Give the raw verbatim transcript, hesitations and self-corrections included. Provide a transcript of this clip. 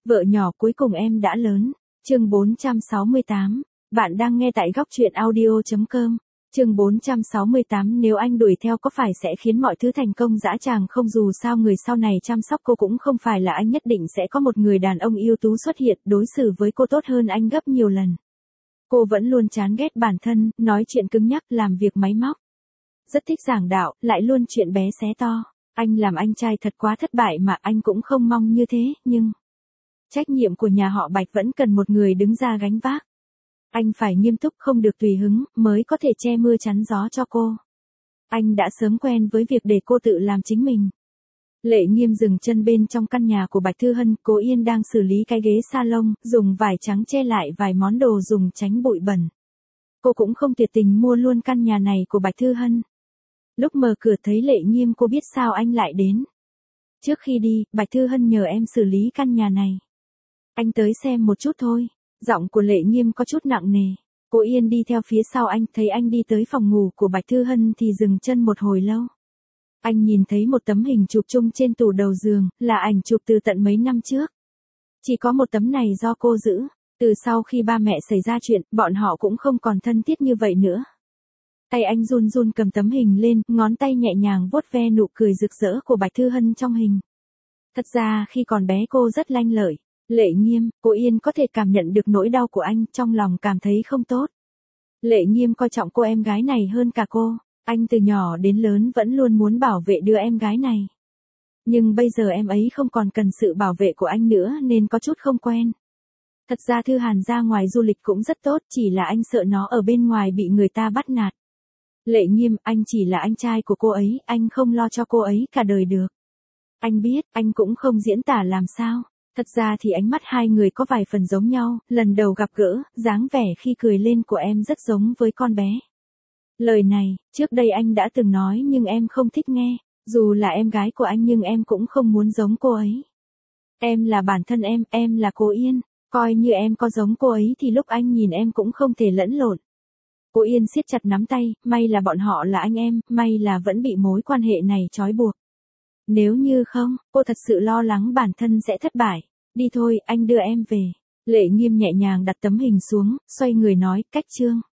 Vợ nhỏ cuối cùng em đã lớn. Chương bốn trăm sáu mươi tám. Bạn đang nghe tại góc truyện audio chấm com. Chương bốn trăm sáu mươi tám. Nếu anh đuổi theo có phải sẽ khiến mọi thứ thành công dã tràng không? Dù sao người sau này chăm sóc cô cũng không phải là anh, nhất định sẽ có một người đàn ông ưu tú xuất hiện, đối xử với cô tốt hơn anh gấp nhiều lần. Cô vẫn luôn chán ghét bản thân, nói chuyện cứng nhắc, làm việc máy móc. Rất thích giảng đạo, lại luôn chuyện bé xé to. Anh làm anh trai thật quá thất bại mà anh cũng không mong như thế, nhưng trách nhiệm của nhà họ Bạch vẫn cần một người đứng ra gánh vác. Anh phải nghiêm túc, không được tùy hứng, mới có thể che mưa chắn gió cho cô. Anh đã sớm quen với việc để cô tự làm chính mình. Lệ Nghiêm dừng chân bên trong căn nhà của Bạch Thư Hân, Cố Yên đang xử lý cái ghế salon, dùng vải trắng che lại vài món đồ dùng tránh bụi bẩn. Cô cũng không tuyệt tình mua luôn căn nhà này của Bạch Thư Hân. Lúc mở cửa thấy Lệ Nghiêm, cô biết sao anh lại đến. Trước khi đi, Bạch Thư Hân nhờ em xử lý căn nhà này. Anh tới xem một chút thôi. Giọng của Lệ Nghiêm có chút nặng nề. Cố Yên đi theo phía sau anh, thấy anh đi tới phòng ngủ của Bạch Thư Hân thì dừng chân một hồi lâu. Anh nhìn thấy một tấm hình chụp chung trên tủ đầu giường, là ảnh chụp từ tận mấy năm trước. Chỉ có một tấm này do cô giữ. Từ sau khi ba mẹ xảy ra chuyện, bọn họ cũng không còn thân thiết như vậy nữa. Tay anh run run cầm tấm hình lên, ngón tay nhẹ nhàng vuốt ve nụ cười rực rỡ của Bạch Thư Hân trong hình. Thật ra khi còn bé cô rất lanh lợi. Lệ Nghiêm, Cố Yên có thể cảm nhận được nỗi đau của anh, trong lòng cảm thấy không tốt. Lệ Nghiêm coi trọng cô em gái này hơn cả cô. Anh từ nhỏ đến lớn vẫn luôn muốn bảo vệ đứa em gái này. Nhưng bây giờ em ấy không còn cần sự bảo vệ của anh nữa nên có chút không quen. Thật ra Thư Hàn ra ngoài du lịch cũng rất tốt, chỉ là anh sợ nó ở bên ngoài bị người ta bắt nạt. Lệ Nghiêm, anh chỉ là anh trai của cô ấy, anh không lo cho cô ấy cả đời được. Anh biết, anh cũng không diễn tả làm sao. Thật ra thì ánh mắt hai người có vài phần giống nhau, lần đầu gặp gỡ, dáng vẻ khi cười lên của em rất giống với con bé. Lời này, trước đây anh đã từng nói nhưng em không thích nghe, dù là em gái của anh nhưng em cũng không muốn giống cô ấy. Em là bản thân em, em là Cố Yên, coi như em có giống cô ấy thì lúc anh nhìn em cũng không thể lẫn lộn. Cố Yên siết chặt nắm tay, may là bọn họ là anh em, may là vẫn bị mối quan hệ này trói buộc. Nếu như không, cô thật sự lo lắng bản thân sẽ thất bại. Đi thôi, anh đưa em về. Lệ Nghiêm nhẹ nhàng đặt tấm hình xuống, xoay người nói, cách chương.